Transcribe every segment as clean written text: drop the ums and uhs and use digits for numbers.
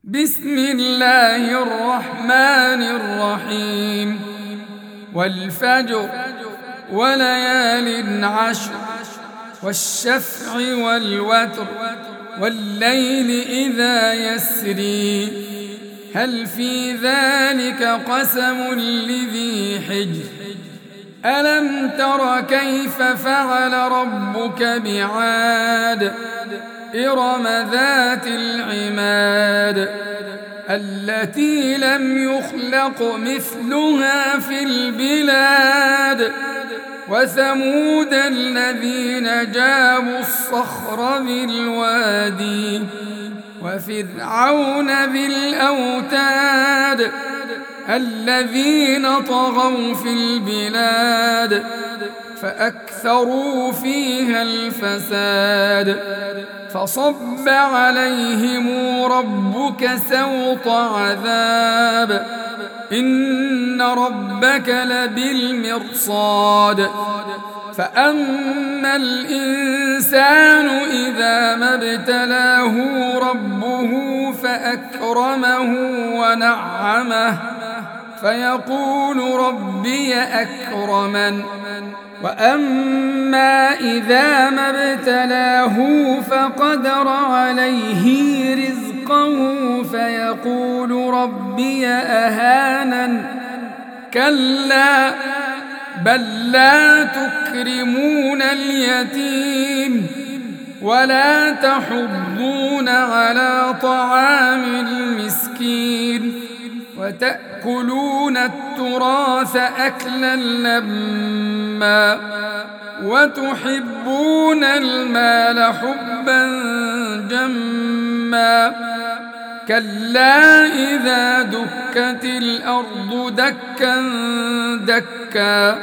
بسم الله الرحمن الرحيم. والفجر وليال عشر والشفع والوتر والليل إذا يسري هل في ذلك قسم لذي حجر ألم تر كيف فعل ربك بعاد إرم ذات العماد التي لم يخلق مثلها في البلاد وثمود الذين جابوا الصخر بالوادي وفرعون ذي الأوتاد الذين طغوا في البلاد فأكثروا فيها الفساد فصب عليهم ربك سوط عذاب إن ربك لبالمرصاد فأما الإنسان إذا ما ابتلاه ربه فأكرمه ونعمه فيقول ربي أكرمن وأما إذا ما ابتلاه فقدر عليه رزقه فيقول ربي أهانن كلا بل لا تكرمون اليتيم ولا تحضون على طعام المسكين وتأكلون التراث أكلا لما وتحبون المال حبا جما كلا إذا دكت الأرض دكا دكا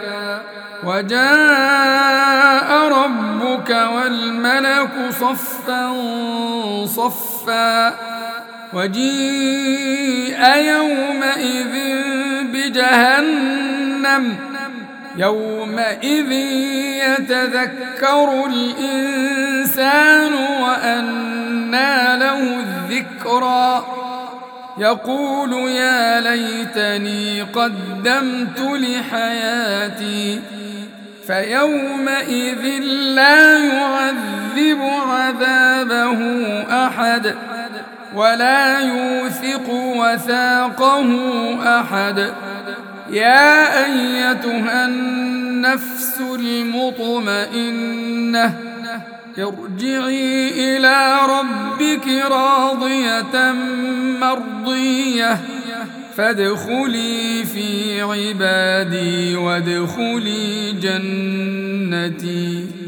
وجاء ربك والملك صفا صفا وجيء يومئذ بجهنم يومئذ يتذكر الإنسان وأنى له الذكرى يقول يا ليتني قدمت لحياتي فيومئذ لا يعذب عذابه أحد ولا يوثق وثاقه أحد يا أيتها النفس المطمئنة ارجعي إلى ربك راضية مرضية فادخلي في عبادي وادخلي جنتي.